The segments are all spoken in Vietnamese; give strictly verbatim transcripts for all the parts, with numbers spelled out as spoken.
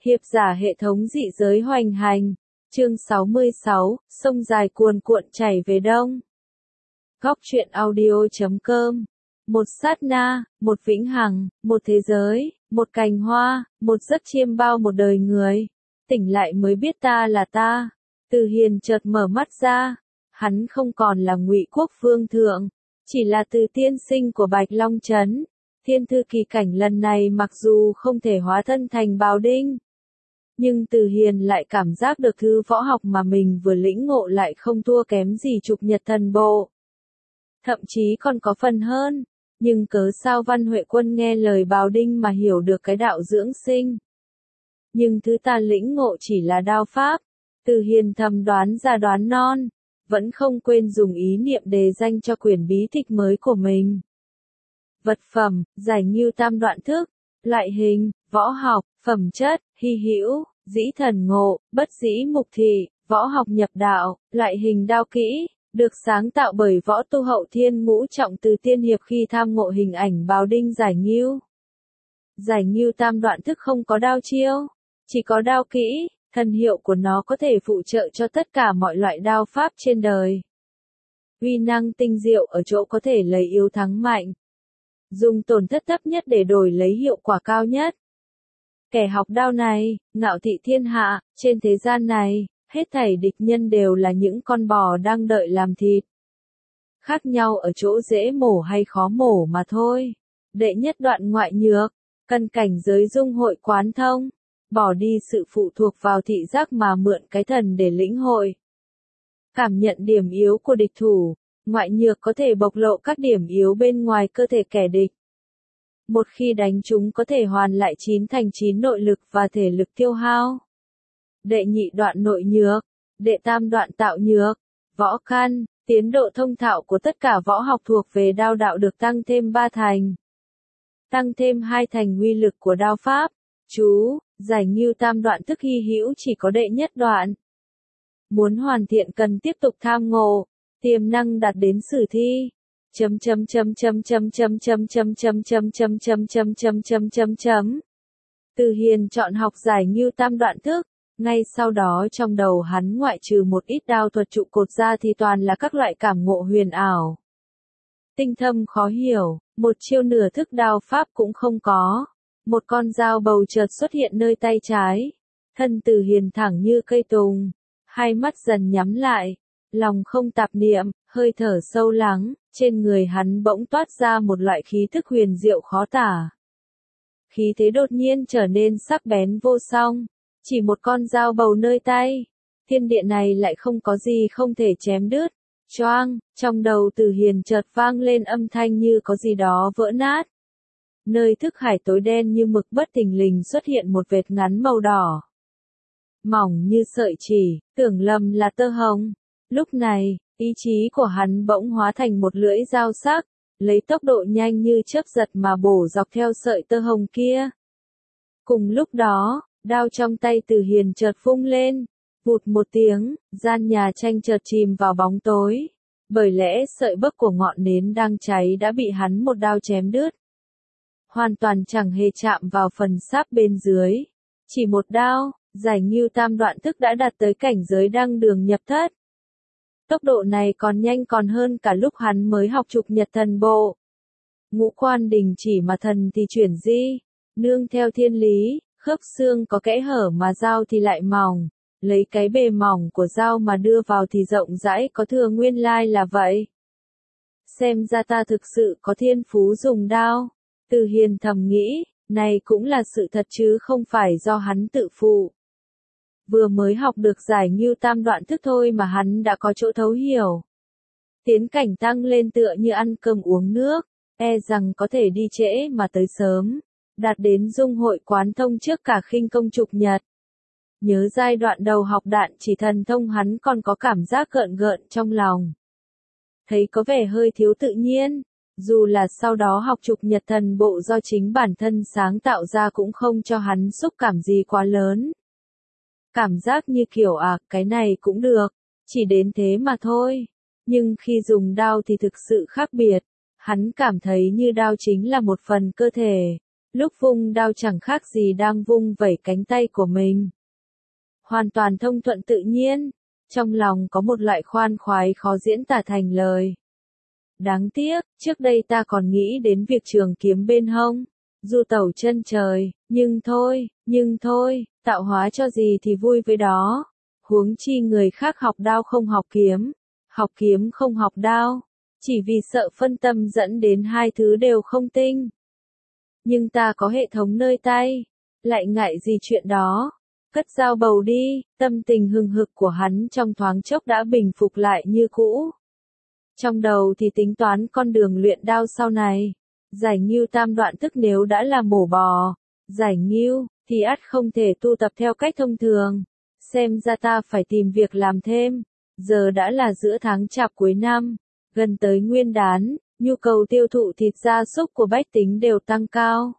Hiệp giả hệ thống dị giới hoành hành. Chương sáu mươi sáu, sông dài cuồn cuộn chảy về đông. Góc truyện audio chấm com. Một sát na, một vĩnh hằng, một thế giới, một cành hoa, một giấc chiêm bao một đời người. Tỉnh lại mới biết ta là ta. Từ Hiền chợt mở mắt ra. Hắn không còn là Ngụy Quốc vương thượng, chỉ là Từ tiên sinh của Bạch Long Trấn. Thiên thư kỳ cảnh lần này mặc dù không thể hóa thân thành bào đinh, nhưng Từ Hiền lại cảm giác được thứ võ học mà mình vừa lĩnh ngộ lại không thua kém gì Trục Nhật Thần Bộ. Thậm chí còn có phần hơn, nhưng cớ sao Văn Huệ Quân nghe lời bào đinh mà hiểu được cái đạo dưỡng sinh. Nhưng thứ ta lĩnh ngộ chỉ là đao pháp. Từ Hiền thầm đoán ra đoán non, vẫn không quên dùng ý niệm đề danh cho quyển bí tịch mới của mình. Vật phẩm, giải ngưu tam đoạn thức, loại hình, võ học, phẩm chất, hy hữu, dĩ thần ngộ, bất dĩ mục thị, võ học nhập đạo, loại hình đao kỹ, được sáng tạo bởi võ tu hậu thiên ngũ trọng Từ tiên hiệp khi tham ngộ hình ảnh bào đinh giải ngưu. Giải ngưu tam đoạn thức không có đao chiêu, chỉ có đao kỹ, thần hiệu của nó có thể phụ trợ cho tất cả mọi loại đao pháp trên đời. Uy năng tinh diệu ở chỗ có thể lấy yếu thắng mạnh, dùng tổn thất thấp nhất để đổi lấy hiệu quả cao nhất. Kẻ học đao này, ngạo thị thiên hạ, trên thế gian này, hết thảy địch nhân đều là những con bò đang đợi làm thịt. Khác nhau ở chỗ dễ mổ hay khó mổ mà thôi. Đệ nhất đoạn ngoại nhược, cần cảnh giới dung hội quán thông, bỏ đi sự phụ thuộc vào thị giác mà mượn cái thần để lĩnh hội. Cảm nhận điểm yếu của địch thủ, ngoại nhược có thể bộc lộ các điểm yếu bên ngoài cơ thể kẻ địch. Một khi đánh chúng có thể hoàn lại chín thành chín nội lực và thể lực tiêu hao. Đệ nhị đoạn nội nhược, đệ tam đoạn tạo nhược, võ căn, tiến độ thông thạo của tất cả võ học thuộc về đao đạo được tăng thêm ba thành. Tăng thêm hai thành uy lực của đao pháp. Chú, giải ngưu tam đoạn thức hy hữu chỉ có đệ nhất đoạn. Muốn hoàn thiện cần tiếp tục tham ngộ, tiềm năng đạt đến sử thi. Chấm chấm chấm chấm chấm chấm chấm chấm chấm chấm chấm chấm chấm chấm chấm chấm chấm. Từ Hiền chọn học giải ngưu tam đoạn thức, ngay sau đó trong đầu hắn ngoại trừ một ít đao thuật trụ cột ra thì toàn là các loại cảm ngộ huyền ảo. Tinh thâm khó hiểu, một chiêu nửa thức đao pháp cũng không có. Một con dao bầu chợt xuất hiện nơi tay trái. Thân Từ Hiền thẳng như cây tùng. Hai mắt dần nhắm lại. Lòng không tạp niệm, hơi thở sâu lắng. Trên người hắn bỗng toát ra một loại khí thức huyền diệu khó tả. Khí thế đột nhiên trở nên sắc bén vô song. Chỉ một con dao bầu nơi tay. Thiên địa này lại không có gì không thể chém đứt. Choang, trong đầu Từ Hiền chợt vang lên âm thanh như có gì đó vỡ nát. Nơi thức hải tối đen như mực bất thình lình xuất hiện một vệt ngắn màu đỏ. Mỏng như sợi chỉ, tưởng lầm là tơ hồng. Lúc này, ý chí của hắn bỗng hóa thành một lưỡi dao sắc, lấy tốc độ nhanh như chớp giật mà bổ dọc theo sợi tơ hồng kia. Cùng lúc đó, đao trong tay Từ Hiền chợt vung lên, vụt một tiếng, gian nhà tranh chợt chìm vào bóng tối. Bởi lẽ sợi bấc của ngọn nến đang cháy đã bị hắn một đao chém đứt. Hoàn toàn chẳng hề chạm vào phần sáp bên dưới. Chỉ một đao, giải ngưu tam đoạn thức đã đạt tới cảnh giới đăng đường nhập thất. Tốc độ này còn nhanh còn hơn cả lúc hắn mới học Trục Nhật Thần Bộ. Ngũ quan đình chỉ mà thần thì chuyển di, nương theo thiên lý, khớp xương có kẽ hở mà dao thì lại mỏng, lấy cái bề mỏng của dao mà đưa vào thì rộng rãi có thừa nguyên lai là vậy. Xem ra ta thực sự có thiên phú dùng đao. Từ Hiền thầm nghĩ, này cũng là sự thật chứ không phải do hắn tự phụ. Vừa mới học được giải ngưu tam đoạn thức thôi mà hắn đã có chỗ thấu hiểu. Tiến cảnh tăng lên tựa như ăn cơm uống nước, e rằng có thể đi trễ mà tới sớm, đạt đến dung hội quán thông trước cả khinh công Trục Nhật. Nhớ giai đoạn đầu học đạn chỉ thần thông hắn còn có cảm giác gợn gợn trong lòng. Thấy có vẻ hơi thiếu tự nhiên. Dù là sau đó học Trục Nhật Thần Bộ do chính bản thân sáng tạo ra cũng không cho hắn xúc cảm gì quá lớn. Cảm giác như kiểu à, cái này cũng được, chỉ đến thế mà thôi. Nhưng khi dùng đao thì thực sự khác biệt. Hắn cảm thấy như đao chính là một phần cơ thể. lúc vung đao chẳng khác gì đang vung vẩy cánh tay của mình. Hoàn toàn thông thuận tự nhiên, trong lòng có một loại khoan khoái khó diễn tả thành lời. Đáng tiếc, trước đây ta còn nghĩ đến việc trường kiếm bên hông, du tẩu chân trời, nhưng thôi, nhưng thôi, tạo hóa cho gì thì vui với đó. Huống chi người khác học đao không học kiếm, học kiếm không học đao, chỉ vì sợ phân tâm dẫn đến hai thứ đều không tinh. Nhưng ta có hệ thống nơi tay, lại ngại gì chuyện đó. Cất dao bầu đi, tâm tình hừng hực của hắn trong thoáng chốc đã bình phục lại như cũ. Trong đầu thì tính toán con đường luyện đao sau này. Giải ngưu tam đoạn tức nếu đã là mổ bò, giải ngưu, thì ắt không thể tu tập theo cách thông thường. Xem ra ta phải tìm việc làm thêm. Giờ đã là giữa tháng chạp cuối năm, gần tới nguyên đán, nhu cầu tiêu thụ thịt gia súc của bách tính đều tăng cao.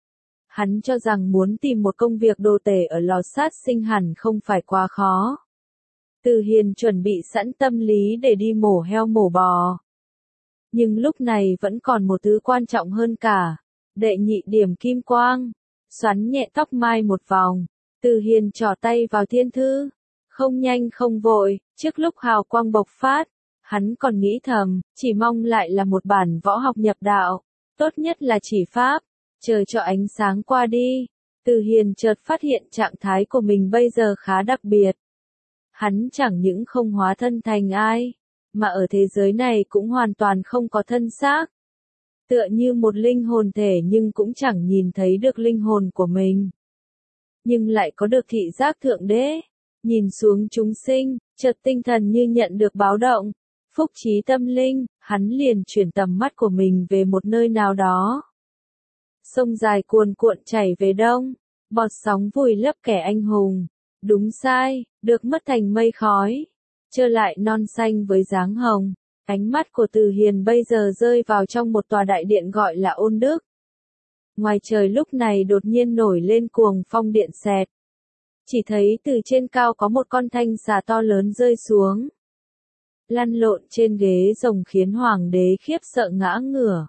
Hắn cho rằng muốn tìm một công việc đồ tể ở lò sát sinh hẳn không phải quá khó. Từ Hiền chuẩn bị sẵn tâm lý để đi mổ heo mổ bò. Nhưng lúc này vẫn còn một thứ quan trọng hơn cả. Đệ nhị điểm kim quang. Xoắn nhẹ tóc mai một vòng. Từ Hiền trỏ tay vào thiên thư. Không nhanh không vội, trước lúc hào quang bộc phát. Hắn còn nghĩ thầm, chỉ mong lại là một bản võ học nhập đạo. Tốt nhất là chỉ pháp. Chờ cho ánh sáng qua đi. Từ Hiền chợt phát hiện trạng thái của mình bây giờ khá đặc biệt. Hắn chẳng những không hóa thân thành ai, mà ở thế giới này cũng hoàn toàn không có thân xác. Tựa như một linh hồn thể nhưng cũng chẳng nhìn thấy được linh hồn của mình. Nhưng lại có được thị giác thượng đế, nhìn xuống chúng sinh, chợt tinh thần như nhận được báo động, phúc trí tâm linh, hắn liền chuyển tầm mắt của mình về một nơi nào đó. Sông dài cuồn cuộn chảy về đông, bọt sóng vùi lấp kẻ anh hùng. Đúng sai, được mất thành mây khói, trơ lại non xanh với dáng hồng. Ánh mắt của Từ Hiền bây giờ rơi vào trong một tòa đại điện gọi là Ôn Đức. Ngoài trời lúc này đột nhiên nổi lên cuồng phong điện xẹt. Chỉ thấy từ trên cao có một con thanh xà to lớn rơi xuống. Lăn lộn trên ghế rồng khiến hoàng đế khiếp sợ ngã ngửa.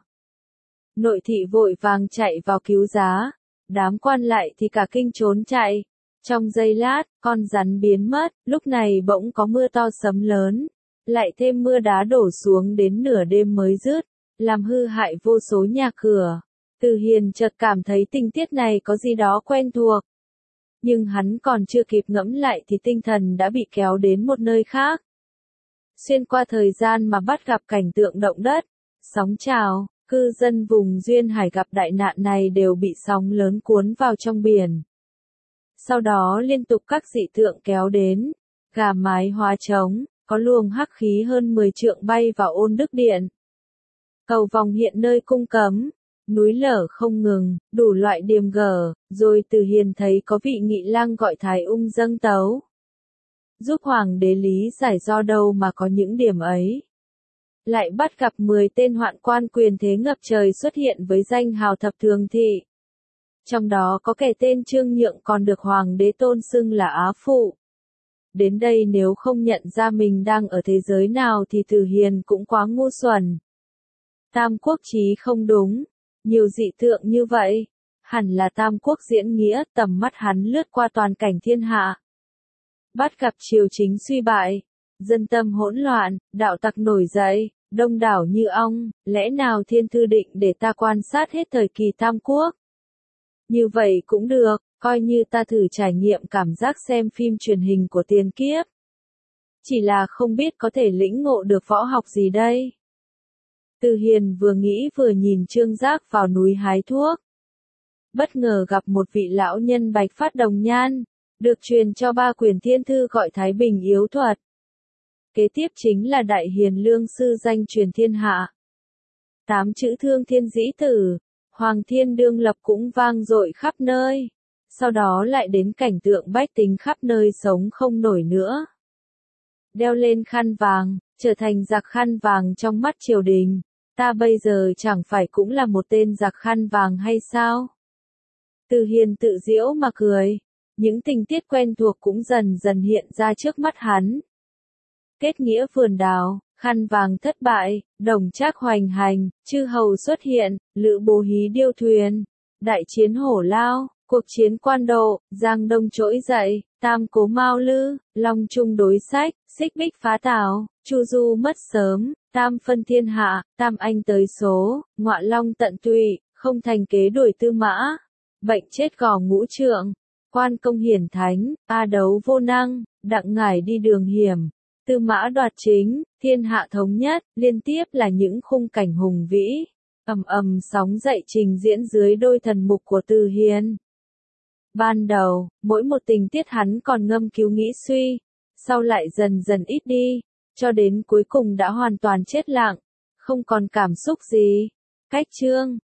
Nội thị vội vàng chạy vào cứu giá, đám quan lại thì cả kinh trốn chạy. Trong giây lát, con rắn biến mất, lúc này bỗng có mưa to sấm lớn, lại thêm mưa đá đổ xuống đến nửa đêm mới dứt, làm hư hại vô số nhà cửa. Từ Hiền chợt cảm thấy tình tiết này có gì đó quen thuộc. Nhưng hắn còn chưa kịp ngẫm lại thì tinh thần đã bị kéo đến một nơi khác. Xuyên qua thời gian mà bắt gặp cảnh tượng động đất, sóng trào, cư dân vùng duyên hải gặp đại nạn này đều bị sóng lớn cuốn vào trong biển. Sau đó liên tục các dị tượng kéo đến, gà mái hóa trống, có luồng hắc khí hơn mười trượng bay vào Ôn Đức Điện. Cầu vòng hiện nơi cung cấm, núi lở không ngừng, đủ loại điềm gở, rồi Từ Hiền thấy có vị nghị lang gọi Thái Ung dâng tấu. Giúp hoàng đế lý giải do đâu mà có những điểm ấy. Lại bắt gặp mười tên hoạn quan quyền thế ngập trời xuất hiện với danh hào thập thường thị. Trong đó có kẻ tên Trương Nhượng còn được hoàng đế tôn xưng là Á Phụ. Đến đây nếu không nhận ra mình đang ở thế giới nào thì Từ Hiền cũng quá ngu xuẩn. Tam quốc chí không đúng, nhiều dị tượng như vậy, hẳn là Tam quốc diễn nghĩa, tầm mắt hắn lướt qua toàn cảnh thiên hạ. Bắt gặp triều chính suy bại, dân tâm hỗn loạn, đạo tặc nổi dậy, đông đảo như ong, lẽ nào thiên thư định để ta quan sát hết thời kỳ Tam quốc? Như vậy cũng được, coi như ta thử trải nghiệm cảm giác xem phim truyền hình của tiền kiếp. Chỉ là không biết có thể lĩnh ngộ được võ học gì đây. Từ Hiền vừa nghĩ vừa nhìn Trương Giác vào núi hái thuốc. Bất ngờ gặp một vị lão nhân bạch phát đồng nhan, được truyền cho ba quyển thiên thư gọi Thái Bình Yếu Thuật. Kế tiếp chính là Đại Hiền Lương sư danh truyền thiên hạ. Tám chữ Thương Thiên Dĩ Tử, Hoàng Thiên Đương Lập cũng vang dội khắp nơi. Sau đó lại đến cảnh tượng bách tính khắp nơi sống không nổi nữa. Đeo lên khăn vàng, trở thành giặc khăn vàng trong mắt triều đình. Ta bây giờ chẳng phải cũng là một tên giặc khăn vàng hay sao? Từ Hiền tự giễu mà cười. Những tình tiết quen thuộc cũng dần dần hiện ra trước mắt hắn. Kết nghĩa vườn đào, khăn vàng thất bại, đồng trác hoành hành, chư hầu xuất hiện, lữ bố hí điêu thuyền. đại chiến hổ lao, cuộc chiến quan độ, Giang Đông trỗi dậy, Tam Cố Mao Lư, Long Trung đối sách, Xích Bích phá Tào, Chu Du mất sớm, Tam phân thiên hạ, Tam Anh tới số, Ngọa Long tận tụy, không thành kế đuổi Tư Mã, bệnh chết gò ngũ trượng, quan công hiển thánh, a đấu vô năng, đặng ngải đi đường hiểm, Tư Mã đoạt chính, thiên hạ thống nhất, liên tiếp là những khung cảnh hùng vĩ, ầm ầm sóng dậy trình diễn dưới đôi thần mục của Từ Hiền. Ban đầu, mỗi một tình tiết hắn còn ngâm cứu nghĩ suy, sau lại dần dần ít đi, cho đến cuối cùng đã hoàn toàn chết lặng, không còn cảm xúc gì. Cách chương